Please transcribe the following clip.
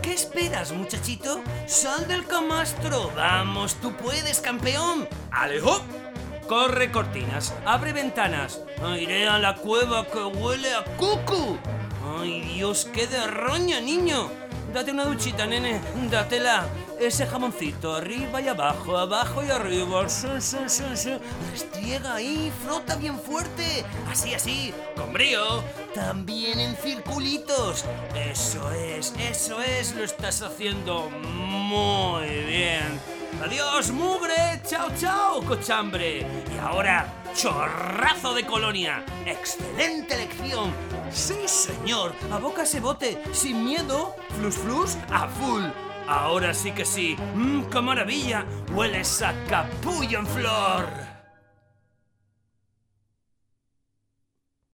¿Qué esperas, muchachito? ¡Sal del camastro! ¡Vamos, tú puedes, campeón! ¡Alejo! Corre cortinas, abre ventanas. Iré a la cueva que huele a cucu. ¡Ay, Dios, qué de roña, niño! Date una duchita, nene, dátela. Ese jamoncito, arriba y abajo, abajo y arriba. Sí. Restriega ahí, frota bien fuerte. Así, con brío. También en circulitos. Eso es, lo estás haciendo muy bien. Adiós, mugre. Chao, cochambre. Y ahora, chorrazo de colonia. Excelente lección. Sí, señor. Aboca ese bote. Sin miedo. Flus, a full. Ahora sí que sí. ¡Qué maravilla! Hueles a capullo en flor.